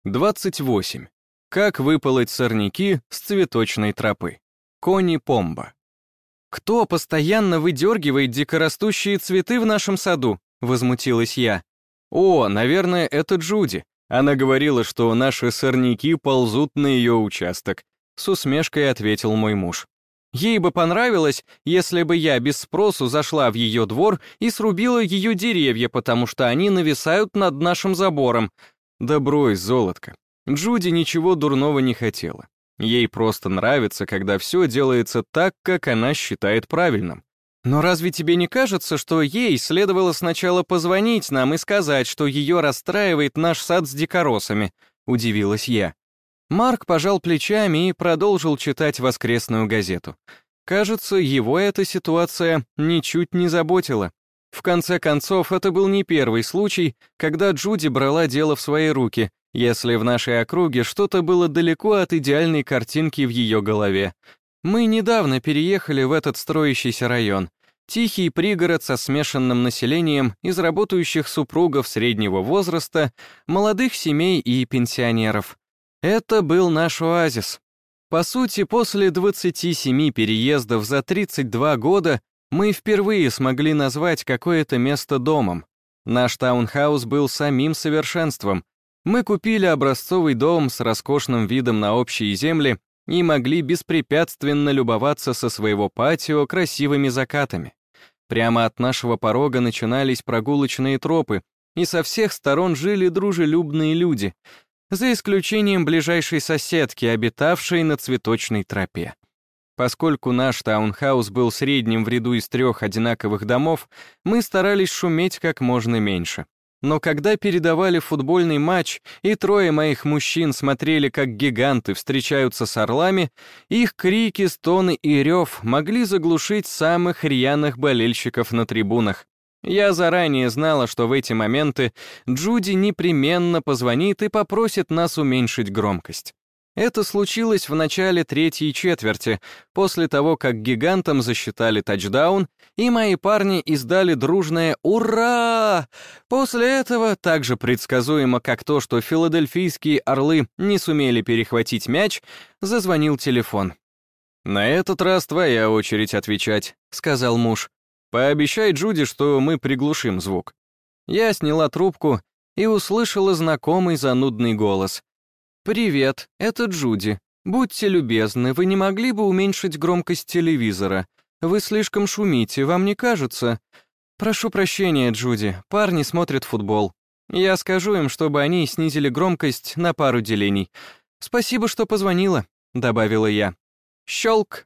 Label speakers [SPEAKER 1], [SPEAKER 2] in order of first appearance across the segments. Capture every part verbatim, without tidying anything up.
[SPEAKER 1] двадцать восемь. Как выполоть сорняки с цветочной тропы. Кони Помбо. «Кто постоянно выдергивает дикорастущие цветы в нашем саду?» — возмутилась я. «О, наверное, это Джуди. Она говорила, что наши сорняки ползут на ее участок», — с усмешкой ответил мой муж. «Ей бы понравилось, если бы я без спросу зашла в ее двор и срубила ее деревья, потому что они нависают над нашим забором». «Да брось, золотко. Джуди ничего дурного не хотела. Ей просто нравится, когда все делается так, как она считает правильным. Но разве тебе не кажется, что ей следовало сначала позвонить нам и сказать, что ее расстраивает наш сад с дикоросами?» — удивилась я. Марк пожал плечами и продолжил читать воскресную газету. Кажется, его эта ситуация ничуть не заботила. В конце концов, это был не первый случай, когда Джуди брала дело в свои руки, если в нашей округе что-то было далеко от идеальной картинки в ее голове. Мы недавно переехали в этот строящийся район. Тихий пригород со смешанным населением из работающих супругов среднего возраста, молодых семей и пенсионеров. Это был наш оазис. По сути, после двадцати семи переездов за тридцать два года мы впервые смогли назвать какое-то место домом. Наш таунхаус был самим совершенством. Мы купили образцовый дом с роскошным видом на общие земли и могли беспрепятственно любоваться со своего патио красивыми закатами. Прямо от нашего порога начинались прогулочные тропы, и со всех сторон жили дружелюбные люди, за исключением ближайшей соседки, обитавшей на цветочной тропе. Поскольку наш таунхаус был средним в ряду из трех одинаковых домов, мы старались шуметь как можно меньше. Но когда передавали футбольный матч, и трое моих мужчин смотрели, как гиганты встречаются с орлами, их крики, стоны и рев могли заглушить самых рьяных болельщиков на трибунах. Я заранее знала, что в эти моменты Джуди непременно позвонит и попросит нас уменьшить громкость. Это случилось в начале третьей четверти, после того, как гигантам засчитали тачдаун, и мои парни издали дружное «Ура!». После этого, так же предсказуемо, как то, что филадельфийские орлы не сумели перехватить мяч, зазвонил телефон. «На этот раз твоя очередь отвечать», — сказал муж. «Пообещай Джуди, что мы приглушим звук». Я сняла трубку и услышала знакомый занудный голос. «Привет, это Джуди. Будьте любезны, вы не могли бы уменьшить громкость телевизора? Вы слишком шумите, вам не кажется?» «Прошу прощения, Джуди, парни смотрят футбол. Я скажу им, чтобы они снизили громкость на пару делений. Спасибо, что позвонила», — добавила я. Щелк.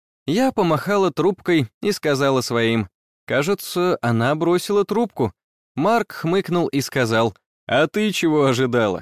[SPEAKER 1] Я помахала трубкой и сказала своим. Кажется, она бросила трубку. Марк хмыкнул и сказал: «А ты чего ожидала?»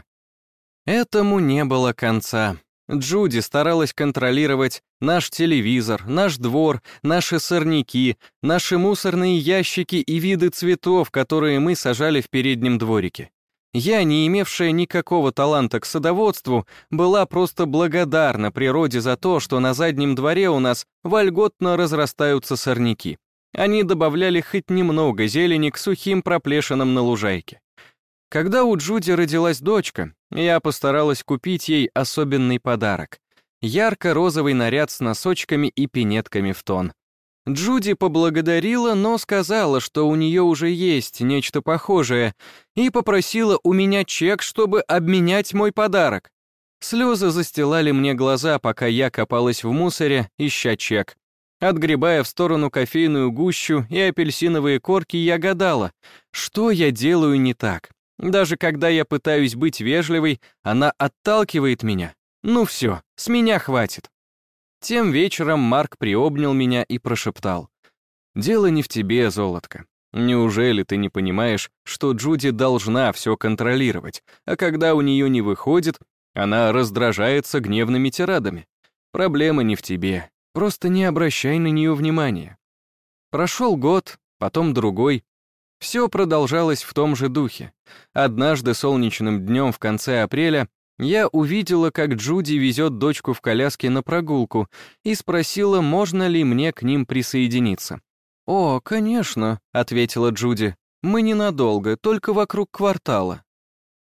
[SPEAKER 1] Этому не было конца. Джуди старалась контролировать наш телевизор, наш двор, наши сорняки, наши мусорные ящики и виды цветов, которые мы сажали в переднем дворике. Я, не имевшая никакого таланта к садоводству, была просто благодарна природе за то, что на заднем дворе у нас вольготно разрастаются сорняки. Они добавляли хоть немного зелени к сухим проплешинам на лужайке. Когда у Джуди родилась дочка, я постаралась купить ей особенный подарок — ярко-розовый наряд с носочками и пинетками в тон. Джуди поблагодарила, но сказала, что у нее уже есть нечто похожее, и попросила у меня чек, чтобы обменять мой подарок. Слезы застилали мне глаза, пока я копалась в мусоре, ища чек. Отгребая в сторону кофейную гущу и апельсиновые корки, я гадала, что я делаю не так. Даже когда я пытаюсь быть вежливой, она отталкивает меня. Ну все, с меня хватит. Тем вечером Марк приобнял меня и прошептал: «Дело не в тебе, золотко. Неужели ты не понимаешь, что Джуди должна все контролировать, а когда у нее не выходит, она раздражается гневными тирадами? Проблема не в тебе, просто не обращай на нее внимания». Прошел год, потом другой. Все продолжалось в том же духе. Однажды солнечным днем в конце апреля я увидела, как Джуди везет дочку в коляске на прогулку, и спросила, можно ли мне к ним присоединиться. «О, конечно», — ответила Джуди, — «мы ненадолго, только вокруг квартала».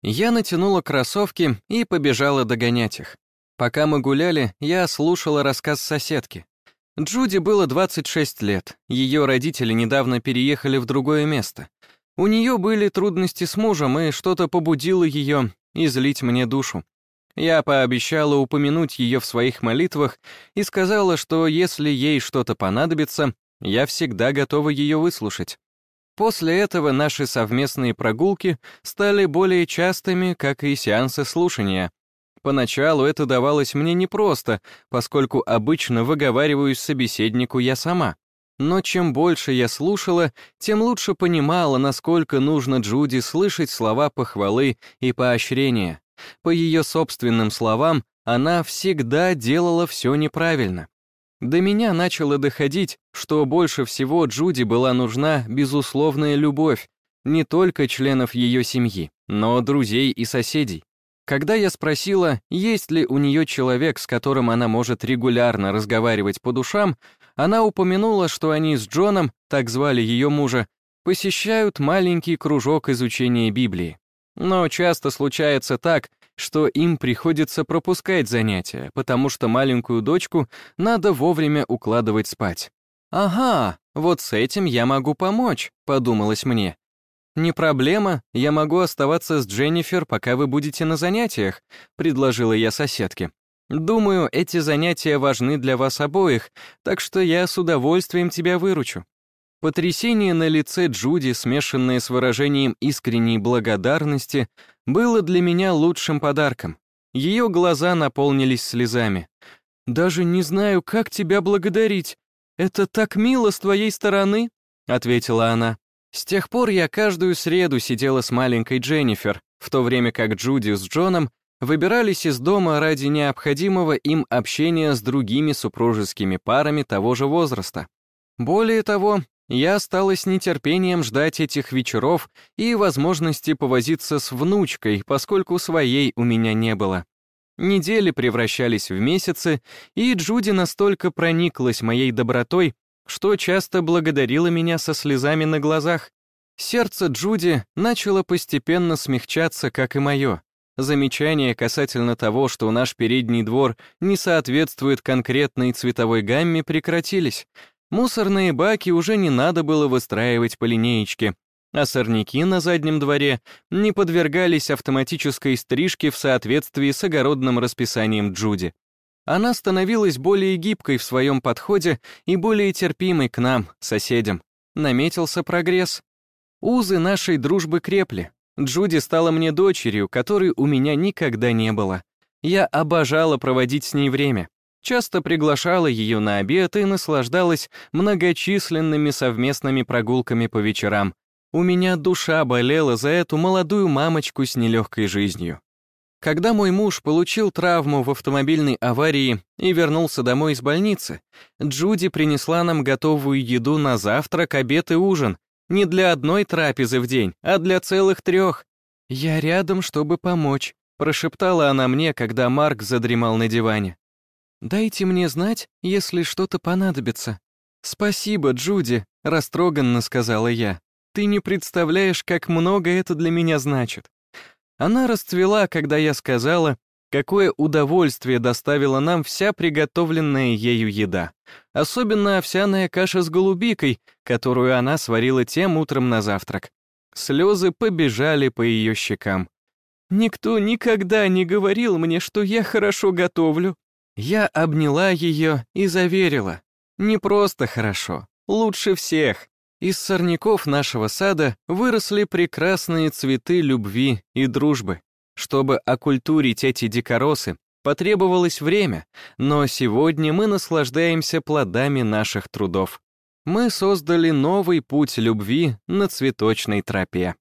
[SPEAKER 1] Я натянула кроссовки и побежала догонять их. Пока мы гуляли, я слушала рассказ соседки. Джуди было двадцать шесть лет, ее родители недавно переехали в другое место. У нее были трудности с мужем, и что-то побудило ее излить мне душу. Я пообещала упомянуть ее в своих молитвах и сказала, что если ей что-то понадобится, я всегда готова ее выслушать. После этого наши совместные прогулки стали более частыми, как и сеансы слушания. Поначалу это давалось мне непросто, поскольку обычно выговариваюсь собеседнику я сама. Но чем больше я слушала, тем лучше понимала, насколько нужно Джуди слышать слова похвалы и поощрения. По ее собственным словам, она всегда делала все неправильно. До меня начало доходить, что больше всего Джуди была нужна безусловная любовь, не только членов ее семьи, но друзей и соседей. Когда я спросила, есть ли у нее человек, с которым она может регулярно разговаривать по душам, она упомянула, что они с Джоном, так звали ее мужа, посещают маленький кружок изучения Библии. Но часто случается так, что им приходится пропускать занятия, потому что маленькую дочку надо вовремя укладывать спать. «Ага, вот с этим я могу помочь», — подумалось мне. «Не проблема, я могу оставаться с Дженнифер, пока вы будете на занятиях», — предложила я соседке. «Думаю, эти занятия важны для вас обоих, так что я с удовольствием тебя выручу». Потрясение на лице Джуди, смешанное с выражением искренней благодарности, было для меня лучшим подарком. Ее глаза наполнились слезами. «Даже не знаю, как тебя благодарить. Это так мило с твоей стороны», — ответила она. С тех пор я каждую среду сидела с маленькой Дженнифер, в то время как Джуди с Джоном выбирались из дома ради необходимого им общения с другими супружескими парами того же возраста. Более того, я стала с нетерпением ждать этих вечеров и возможности повозиться с внучкой, поскольку своей у меня не было. Недели превращались в месяцы, и Джуди настолько прониклась моей добротой, что часто благодарила меня со слезами на глазах. Сердце Джуди начало постепенно смягчаться, как и мое. Замечания касательно того, что наш передний двор не соответствует конкретной цветовой гамме, прекратились. Мусорные баки уже не надо было выстраивать по линеечке, а сорняки на заднем дворе не подвергались автоматической стрижке в соответствии с огородным расписанием Джуди. Она становилась более гибкой в своем подходе и более терпимой к нам, соседям. Наметился прогресс. Узы нашей дружбы крепли. Джуди стала мне дочерью, которой у меня никогда не было. Я обожала проводить с ней время. Часто приглашала ее на обед и наслаждалась многочисленными совместными прогулками по вечерам. У меня душа болела за эту молодую мамочку с нелегкой жизнью. Когда мой муж получил травму в автомобильной аварии и вернулся домой из больницы, Джуди принесла нам готовую еду на завтрак, обед и ужин. Не для одной трапезы в день, а для целых трех. «Я рядом, чтобы помочь», — прошептала она мне, когда Марк задремал на диване. «Дайте мне знать, если что-то понадобится». «Спасибо, Джуди», — растроганно сказала я. «Ты не представляешь, как много это для меня значит». Она расцвела, когда я сказала, какое удовольствие доставила нам вся приготовленная ею еда. Особенно овсяная каша с голубикой, которую она сварила тем утром на завтрак. Слезы побежали по ее щекам. «Никто никогда не говорил мне, что я хорошо готовлю». Я обняла ее и заверила. «Не просто хорошо, лучше всех». Из сорняков нашего сада выросли прекрасные цветы любви и дружбы. Чтобы окультурить эти дикоросы, потребовалось время, но сегодня мы наслаждаемся плодами наших трудов. Мы создали новый путь любви на цветочной тропе.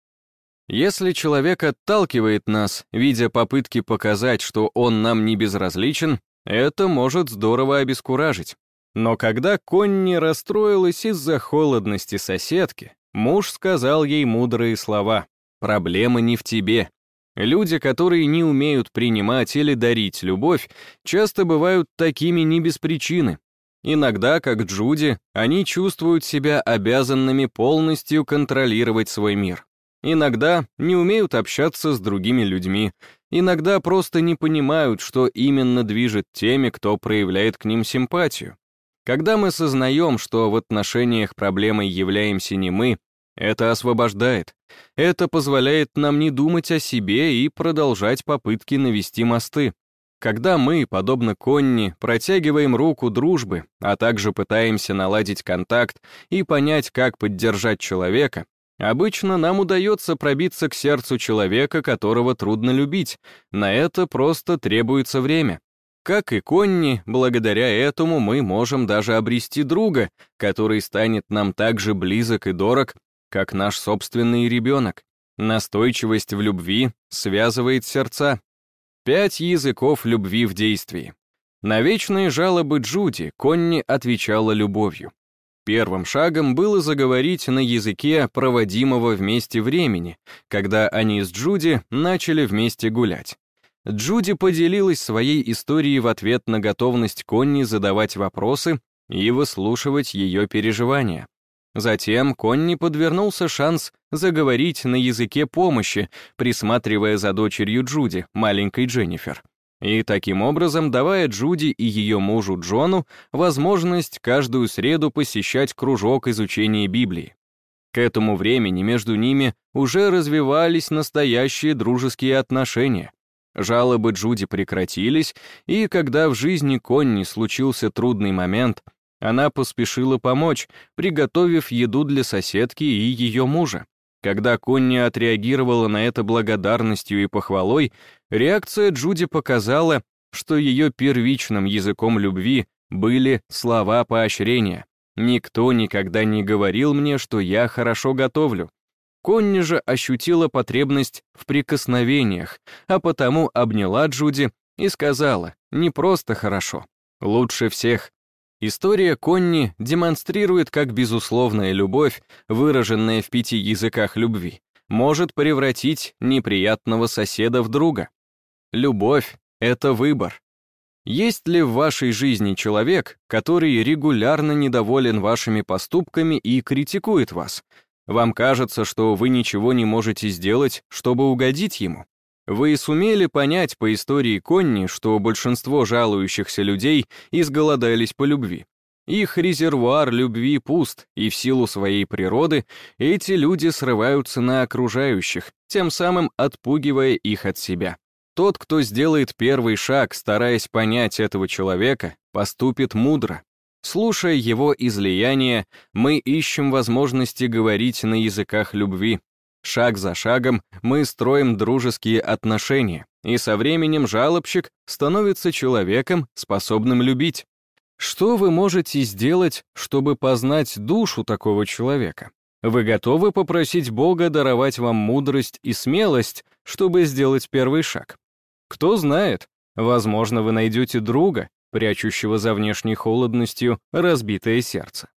[SPEAKER 1] Если человек отталкивает нас, видя попытки показать, что он нам не безразличен, это может здорово обескуражить. Но когда Конни расстроилась из-за холодности соседки, муж сказал ей мудрые слова: «Проблема не в тебе». Люди, которые не умеют принимать или дарить любовь, часто бывают такими не без причины. Иногда, как Джуди, они чувствуют себя обязанными полностью контролировать свой мир. Иногда не умеют общаться с другими людьми, иногда просто не понимают, что именно движет теми, кто проявляет к ним симпатию. Когда мы сознаем, что в отношениях проблемой являемся не мы, это освобождает. Это позволяет нам не думать о себе и продолжать попытки навести мосты. Когда мы, подобно Конни, протягиваем руку дружбы, а также пытаемся наладить контакт и понять, как поддержать человека, обычно нам удается пробиться к сердцу человека, которого трудно любить. На это просто требуется время. Как и Конни, благодаря этому мы можем даже обрести друга, который станет нам так же близок и дорог, как наш собственный ребенок. Настойчивость в любви связывает сердца. Пять языков любви в действии. На вечные жалобы Джуди Конни отвечала любовью. Первым шагом было заговорить на языке проводимого вместе времени, когда они с Джуди начали вместе гулять. Джуди поделилась своей историей в ответ на готовность Конни задавать вопросы и выслушивать ее переживания. Затем Конни подвернулся шанс заговорить на языке помощи, присматривая за дочерью Джуди, маленькой Дженнифер. И таким образом давая Джуди и ее мужу Джону возможность каждую среду посещать кружок изучения Библии. К этому времени между ними уже развивались настоящие дружеские отношения. Жалобы Джуди прекратились, и когда в жизни Конни случился трудный момент, она поспешила помочь, приготовив еду для соседки и ее мужа. Когда Конни отреагировала на это благодарностью и похвалой, реакция Джуди показала, что ее первичным языком любви были слова поощрения. «Никто никогда не говорил мне, что я хорошо готовлю». Конни же ощутила потребность в прикосновениях, а потому обняла Джуди и сказала: «Не просто хорошо, лучше всех». История Конни демонстрирует, как безусловная любовь, выраженная в пяти языках любви, может превратить неприятного соседа в друга. Любовь — это выбор. Есть ли в вашей жизни человек, который регулярно недоволен вашими поступками и критикует вас? Вам кажется, что вы ничего не можете сделать, чтобы угодить ему? Вы сумели понять по истории Конни, что большинство жалующихся людей изголодались по любви. Их резервуар любви пуст, и в силу своей природы эти люди срываются на окружающих, тем самым отпугивая их от себя. Тот, кто сделает первый шаг, стараясь понять этого человека, поступит мудро. Слушая его излияние, мы ищем возможности говорить на языках любви. Шаг за шагом мы строим дружеские отношения, и со временем жалобщик становится человеком, способным любить. Что вы можете сделать, чтобы познать душу такого человека? Вы готовы попросить Бога даровать вам мудрость и смелость, чтобы сделать первый шаг? Кто знает, возможно, вы найдете друга, прячущего за внешней холодностью разбитое сердце.